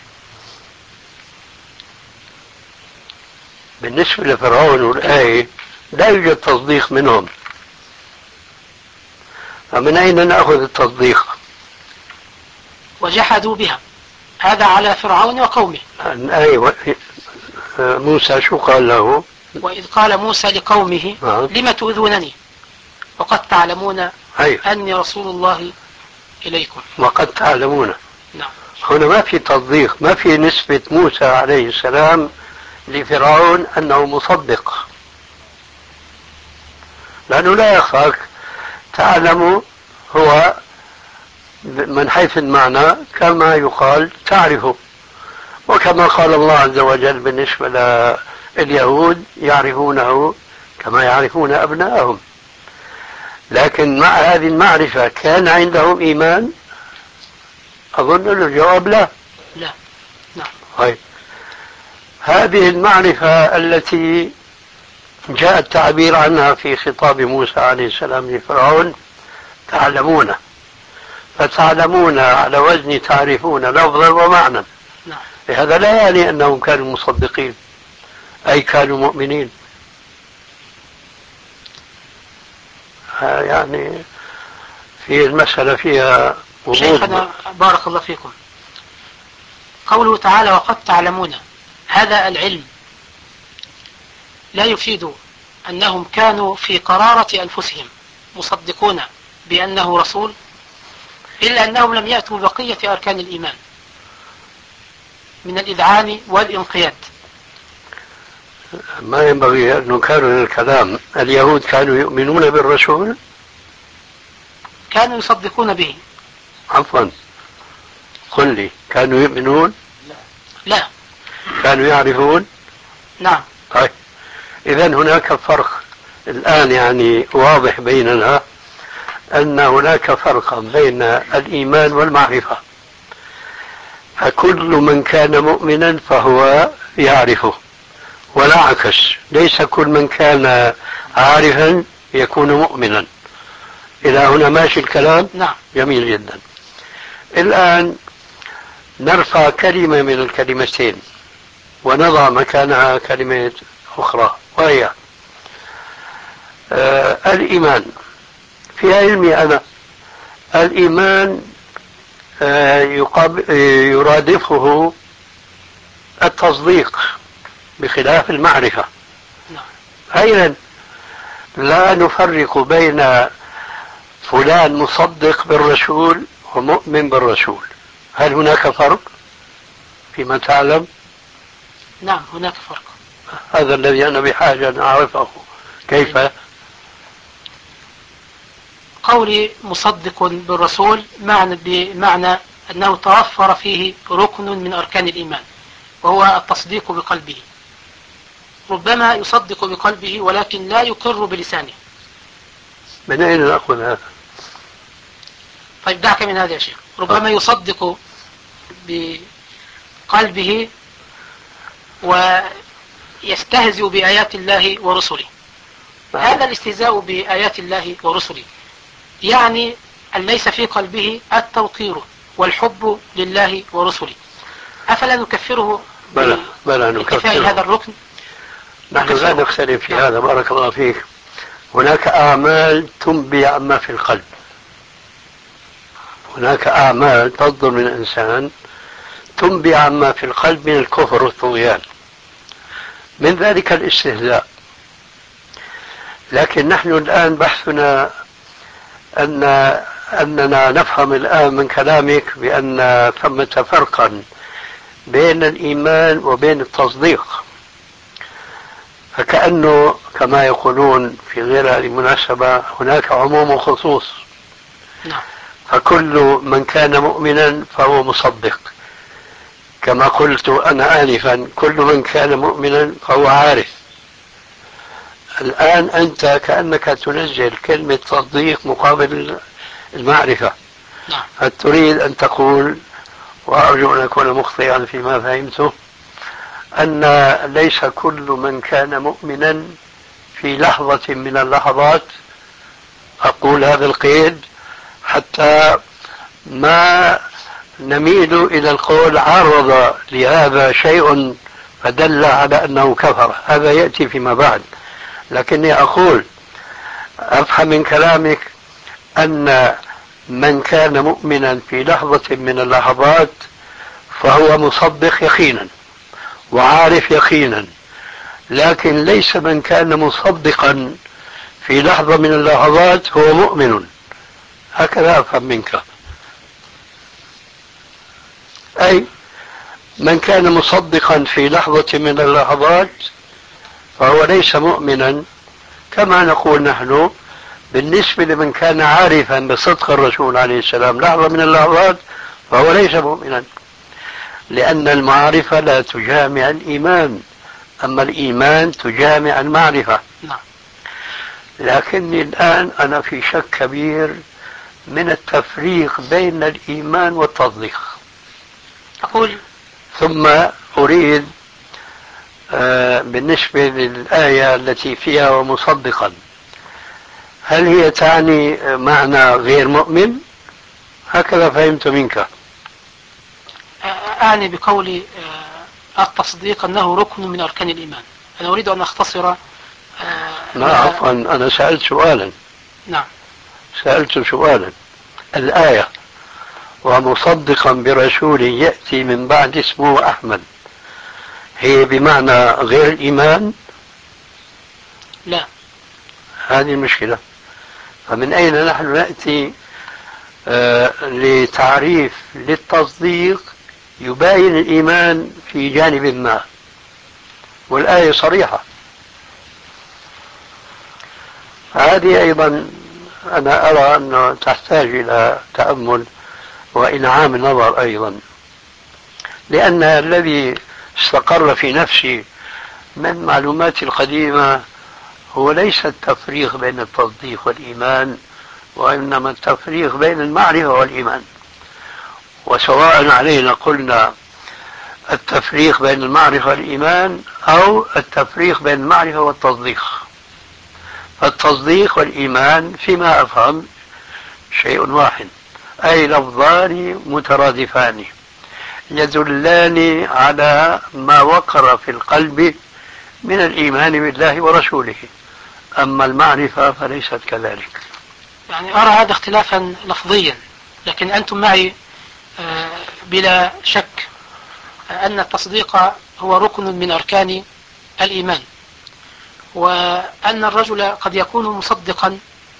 بالنسبة لفرعون والآية لا يوجد تصديق منهم، فمن أين نأخذ التصديق؟ وجحدوا بها، هذا على فرعون وقومه. الآية موسى شو قال له؟ وإذ قال موسى لقومه لم تؤذونني وقد تعلمون أني رسول الله إليكم. وقد تعلمون. نعم. هنا ما في تصديق، ما في نسبة موسى عليه السلام لفرعون أنه مصدق، لأنه لا يخفاك. تعلم هو من حيث المعنى كما يقال تعرفه، وكما قال الله عز وجل بالنسبة لليهود يعرفونه كما يعرفون أبنائهم. لكن مع هذه المعرفة كان عندهم إيمان؟ أظن الجواب لا. لا. نعم. طيب، هذه المعرفة التي جاء التعبير عنها في خطاب موسى عليه السلام لفرعون تعلمون، فتعلمون على وزن تعرفون لفظا ومعنى. نعم. هذا لا يعني أنهم كانوا مصدقين أي كانوا مؤمنين. يعني في المسألة فيها شيخنا بارك الله فيكم، قوله تعالى وقد تعلمون، هذا العلم لا يفيد أنهم كانوا في قرارة أنفسهم مصدقون بأنه رسول، إلا أنهم لم يأتوا بقية أركان الإيمان من الإذعان والإنقياد. ما ينبغي أن نكرر الكلام. اليهود كانوا يؤمنون بالرسول؟ كانوا يصدقون به. عفوا، قل لي، كانوا يؤمنون؟ لا. كانوا يعرفون؟ نعم. طيب، إذن هناك فرق الآن يعني واضح بيننا، أن هناك فرقا بين الإيمان والمعرفة. فكل من كان مؤمنا فهو يعرفه، ولا عكس. ليس كل من كان عارفا يكون مؤمنا. إلى هنا ماشي الكلام؟ نعم. جميل جدا. الآن نرفع كلمة من الكلمتين ونضع مكانها كلمة أخرى، وهي الإيمان. في علمي أنا الإيمان يرادفه التصديق بخلاف المعرفة. أيضا لا نفرق بين فلان مصدق بالرسول ومؤمن بالرسول. هل هناك فرق فيما تعلم؟ نعم هناك فرق. هذا الذي أنا بحاجة أن أعرفه. كيف؟ قولي مصدق بالرسول بمعنى أنه توفر فيه ركن من أركان الإيمان، وهو التصديق بقلبه. ربما يصدق بقلبه ولكن لا يقر بلسانه. من أين نأخذ هذا؟ طيب دعك من هذا يا شيخ. ربما يصدق بقلبه ويستهزئ بآيات الله ورسله. هذا الاستهزاء بآيات الله ورسله يعني أن ليس في قلبه التوقير والحب لله ورسله. أفلا نكفره بلى نكفره هذا الركن؟ نحن لا نختلف في هذا، بارك الله فيك. هناك أعمال تنبي عما في القلب، هناك أعمال تصدر من الإنسان تنبي عما في القلب من الكفر والطغيان، من ذلك الاستهزاء. لكن نحن الآن بحثنا أننا نفهم الآن من كلامك بأن ثمة فرقا بين الإيمان وبين التصديق، فكأنه كما يقولون في غير هذه المناسبة هناك عموم وخصوص. فكل من كان مؤمنا فهو مصدق، كما قلت أنا آنفا كل من كان مؤمنا فهو عارف. الآن أنت كأنك تنزل كلمة تصديق مقابل المعرفة. هل تريد أن تقول، وأرجو أن أكون مخطئا فيما فهمته، أن ليس كل من كان مؤمنا في لحظة من اللحظات، أقول هذا القيد حتى ما نميل إلى القول عرض لهذا شيء فدل على أنه كفر، هذا يأتي فيما بعد. لكني أقول أفهم من كلامك أن من كان مؤمنا في لحظة من اللحظات فهو مصدق يقينا وعارف يقينا، لكن ليس من كان مصدقا في لحظة من اللحظات هو مؤمن. هكذا أفهم منك. أي من كان مصدقا في لحظة من اللحظات فهو ليس مؤمنا، كما نقول نحن بالنسبة لمن كان عارفا بصدق الرسول عليه السلام لحظة من اللحظات فهو ليس مؤمنا، لأن المعرفة لا تجامع الإيمان، أما الإيمان تجامع المعرفة. لكني الآن أنا في شك كبير من التفريق بين الإيمان والتصديق. أقول ثم أريد بالنسبة للآية التي فيها ومصدقا، هل هي تعني معنى غير مؤمن؟ هكذا فهمت منك. أعني بقولي التصديق أنه ركن من أركان الإيمان. أنا أريد أن أختصر. لا عفوا، أنا سألت سؤالا. نعم، سألت سؤالا. الآية ومصدقا برسول يأتي من بعد اسمه أحمد، هي بمعنى غير الإيمان؟ لا، هذه المشكلة. فمن أين نحن نأتي لتعريف للتصديق يباين الإيمان في جانب ما، والآية صريحة. هذه أيضا أنا أرى أنه تحتاج إلى تأمل وإنعام نظر أيضا، لأن الذي استقر في نفسي من معلوماتي القديمة هو ليس التفريق بين التصديق والإيمان، وإنما التفريق بين المعرفة والإيمان. وسواء علينا قلنا التفريق بين المعرفة والإيمان أو التفريق بين المعرفة والتصديق. التصديق والإيمان فيما أفهم شيء واحد، أي لفظان مترادفان يدلان على ما وقر في القلب من الإيمان بالله ورسوله، أما المعرفة فليست كذلك. يعني أرى هذا اختلافا لفظيا، لكن أنتم معي بلا شك أن التصديق هو ركن من أركان الإيمان، وأن الرجل قد يكون مصدقا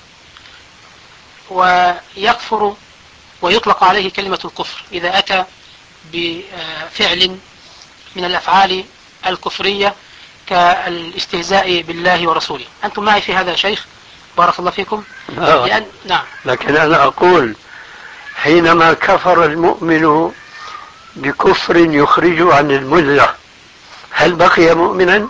ويكفر ويطلق عليه كلمة الكفر إذا أتى بفعل من الأفعال الكفرية كالاستهزاء بالله ورسوله. أنتم معي في هذا يا شيخ؟ بارك الله فيكم. نعم. لكن أنا أقول حينما كفر المؤمن بكفر يخرج عن الملة هل بقي مؤمنا؟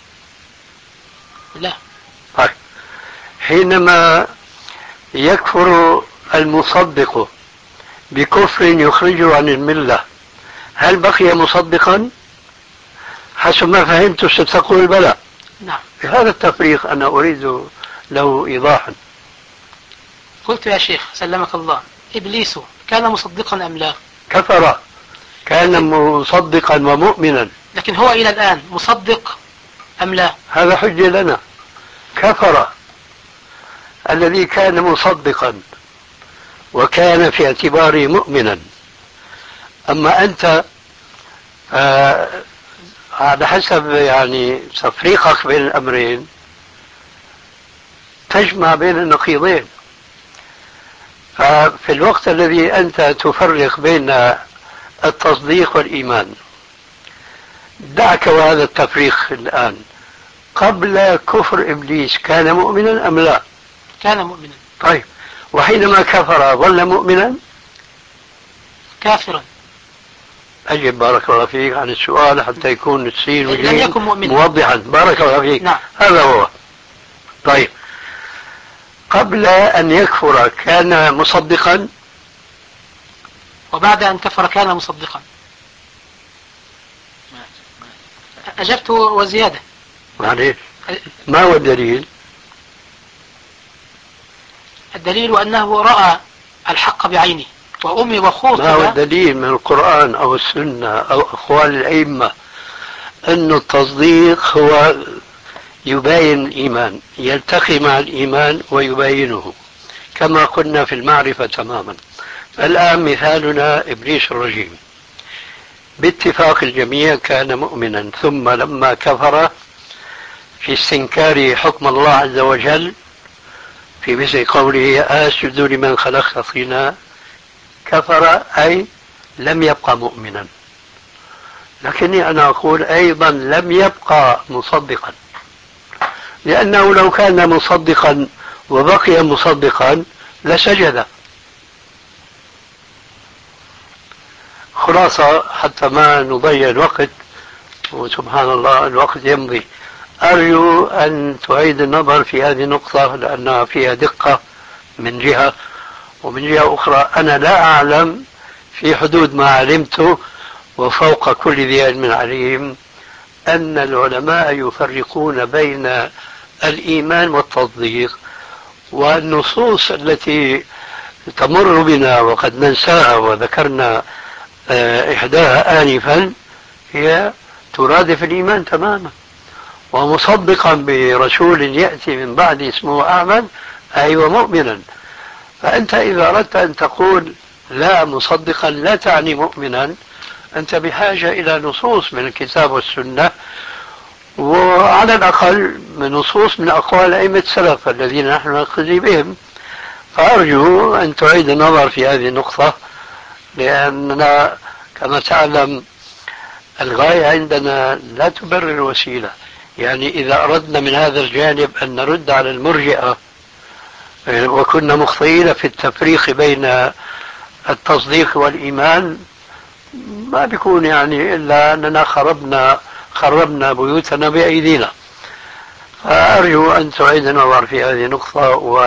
لا. طيب، حينما يكفر المصدق بكفر يخرج عن الملة هل بقي مصدقا؟ حسب ما فهمت ستقول بلى. نعم. هذا التفريق أنا أريد له إيضاحا. قلت يا شيخ سلمك الله، إبليس كان مصدقا أم لا؟ كفر، كان مصدقا ومؤمنا. لكن هو إلى الآن مصدق أم لا؟ هذا حجة لنا. كفر الذي كان مصدقا وكان في اعتباره مؤمنا. أما أنت على حسب يعني تفريقك بين الأمرين تجمع بين النقيضين. ففي الوقت الذي أنت تفرق بين التصديق والإيمان، دعك وهذا التفريق الآن، قبل كفر إبليس كان مؤمنا أم لا؟ كان مؤمنا. طيب، وحينما كفر ظل مؤمنا؟ كافرا. أجب بارك الله فيك عن السؤال حتى يكون السين لم يكن مؤمنا موضحا. بارك الله فيك. نعم. هذا هو. طيب، قبل أن يكفر كان مصدقا، وبعد أن كفر كان مصدقا. أجبت وزيادة. معليش، ما هو الدليل؟ الدليل أنه رأى الحق بعينه وأمي وخوض. ما هو الدليل من القرآن أو السنة أو أقوال الأئمة أن التصديق هو يباين الإيمان، يلتقي مع الإيمان ويباينه، كما قلنا في المعرفة تماما. الآن مثالنا إبليس الرجيم، باتفاق الجميع كان مؤمنا، ثم لما كفر في استنكار حكم الله عز وجل في مثل قوله أسجد لمن خلقت طينا، كفر أي لم يبقى مؤمنا. لكني أنا أقول أيضا لم يبقى مصدقا، لأنه لو كان مصدقا وبقي مصدقا لسجد. خلاصة حتى ما نضيع الوقت، وسبحان الله الوقت يمضي، أرجو أن تعيد النظر في هذه النقطة لأنها فيها دقة من جهة، ومن جهة أخرى أنا لا أعلم في حدود ما علمته وفوق كل ذي علم عليم أن العلماء يفرقون بين الإيمان والتصديق، والنصوص التي تمر بنا وقد ننساها وذكرنا إحداها آنفا هي ترادف الإيمان تماما. ومصدقا برسول يأتي من بعد اسمه أحمد أي ومؤمنا. فأنت إذا أردت أن تقول لا مصدقا لا تعني مؤمنا، أنت بحاجة إلى نصوص من الكتاب والسنة، وعلى الأقل من نصوص من أقوال أئمة السلف الذين نحن نقتدي بهم. فأرجو أن تعيد النظر في هذه النقطة، لأننا كما تعلم الغاية عندنا لا تبرر الوسيلة. يعني إذا أردنا من هذا الجانب أن نرد على المرجئة وكنا مخطئين في التفريق بين التصديق والإيمان، ما بيكون يعني إلا أننا خربنا بيوتنا بأيدينا. فأرجو أن تعيد النظر في هذه النقطة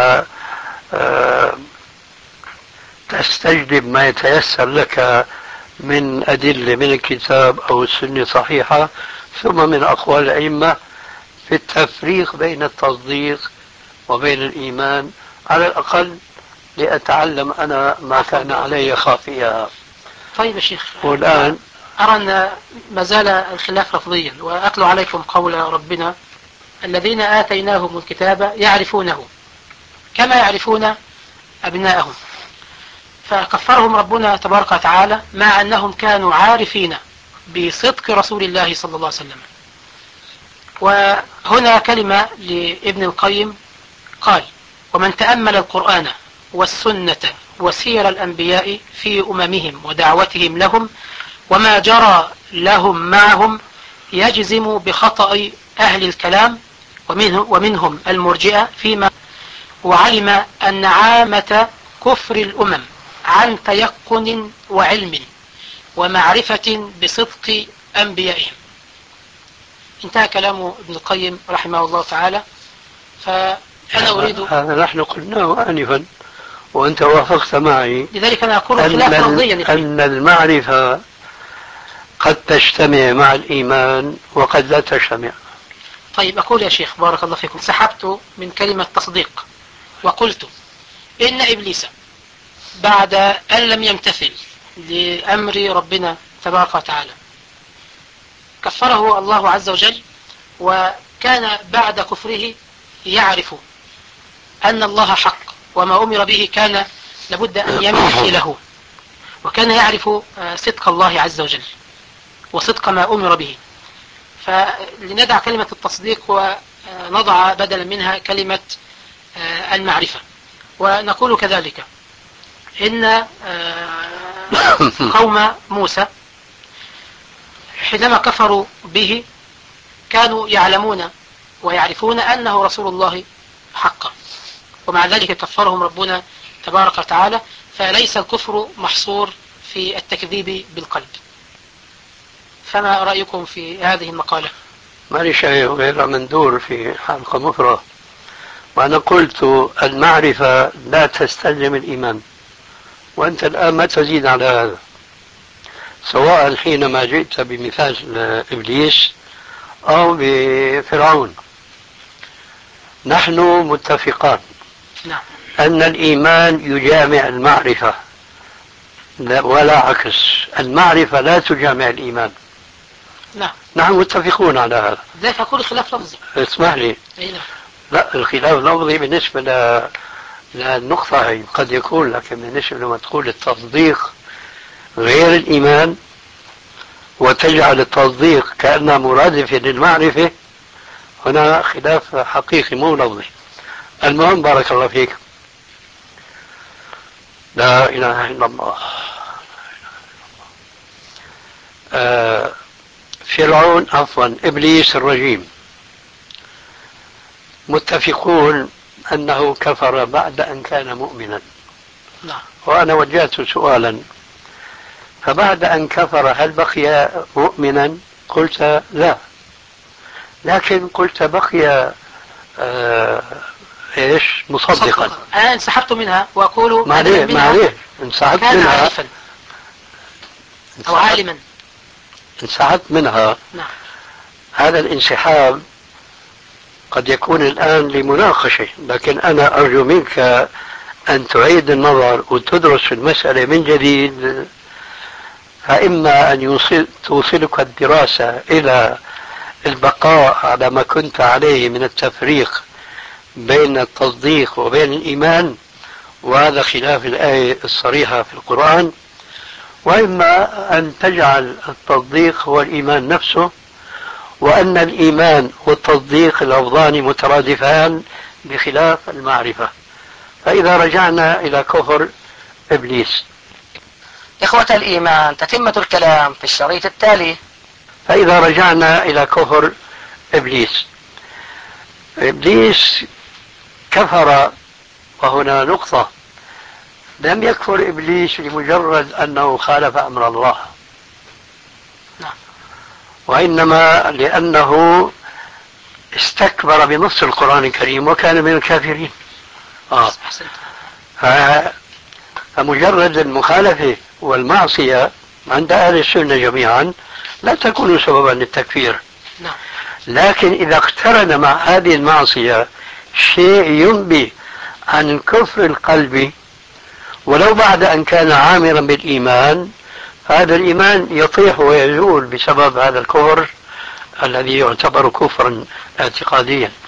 وتستجلب ما يتيسر لك من أدلة من الكتاب أو السنة صحيحة، ثم من أقوال الأئمة في التفريق بين التصديق وبين الإيمان، على الأقل لأتعلم أنا ما كان علي خافيا. طيب يا شيخ، والآن أرى أن ما زال الخلاف لفظيا، وأتلو عليكم قول ربنا الذين آتيناهم الكتاب يعرفونه كما يعرفون أبناءهم. فكفرهم ربنا تبارك وتعالى مع أنهم كانوا عارفين بصدق رسول الله صلى الله عليه وسلم. وهنا كلمة لابن القيم قال: ومن تأمل القرآن والسنة وسير الأنبياء في أممهم ودعوتهم لهم وما جرى لهم معهم يجزم بخطأ أهل الكلام ومنهم المرجئة فيما، وعلم أن عامة كفر الأمم عن تيقن وعلم ومعرفة بصدق أنبيائهم. انتهى كلام ابن القيم رحمه الله تعالى. فأنا أريد هذا نحن قلناه آنفا وأنت وافقت معي، لذلك أنا أقول الخلاف لفظيا أن المعرفة قد تجتمع مع الإيمان وقد لا تجتمع. طيب أقول يا شيخ بارك الله فيكم، سحبت من كلمة تصديق وقلت إن إبليس بعد أن لم يمتثل لأمر ربنا تبارك وتعالى كفره الله عز وجل كان بعد كفره يعرف أن الله حق، وما أمر به كان لابد أن يمشي له، وكان يعرف صدق الله عز وجل وصدق ما أمر به. فلندع كلمة التصديق ونضع بدلا منها كلمة المعرفة. ونقول كذلك إن قوم موسى حينما كفروا به كانوا يعلمون ويعرفون أنه رسول الله حقا، ومع ذلك كفرهم ربنا تبارك وتعالى. فليس الكفر محصور في التكذيب بالقلب. فما رأيكم في هذه المقالة؟ ما لي شيء غير مندور في حلقة مفرغة، وأنا قلت المعرفة لا تستلزم الإيمان، وأنت الآن ما تزيد على هذا، سواء حينما جئت بمثال إبليس أو بفرعون. نحن متفقان أن الإيمان يجامع المعرفة ولا عكس، المعرفة لا تجامع الإيمان. نحن متفقون على هذا. ذلك أقول خلاف لفظي. اسمح لي. لا، الخلاف اللفظي بالنسبة للنقطة هي قد يكون، لكن بالنسبة لما تقول التصديق غير الإيمان وتجعل التصديق كأنه مرادف للمعرفة، هنا خلاف حقيقي مو لفظي. المهم بارك الله فيك. لا إله إلا الله. فرعون عفوا إبليس الرجيم متفقون أنه كفر بعد أن كان مؤمنا. وأنا وجهت سؤالا، فبعد أن كفر هل بقي مؤمنا؟ قلت لا، لكن قلت بقي ايش مصدقا. أنا انسحبت منها وأقول معليه انسحبت منها عارفا أو عالما. انسحبت منها. نعم. هذا الانسحاب قد يكون الآن لمناقشة، لكن أنا أرجو منك أن تعيد النظر وتدرس المسألة من جديد، فإما أن توصلك الدراسة إلى البقاء على ما كنت عليه من التفريق بين التصديق وبين الإيمان، وهذا خلاف الآية الصريحة في القرآن، وإما أن تجعل التصديق هو الإيمان نفسه، وأن الإيمان والتصديق لفظان مترادفان بخلاف المعرفة. فإذا رجعنا إلى كفر إبليس. إخوة الإيمان، تتمة الكلام في الشريط التالي. فإذا رجعنا إلى كفر إبليس، إبليس كفر، وهنا نقطة، لم يكفر إبليس لمجرد أنه خالف أمر الله، وإنما لأنه استكبر بنص القرآن الكريم وكان من الكافرين. فمجرد المخالفة والمعصية عند أهل السنة جميعا لا تكون سببا للتكفير، لكن إذا اقترن مع هذه المعصية شيء ينبي عن كفر القلب ولو بعد أن كان عامرا بالإيمان، هذا الإيمان يطيح ويزول بسبب هذا الكفر الذي يعتبر كفرا اعتقاديا.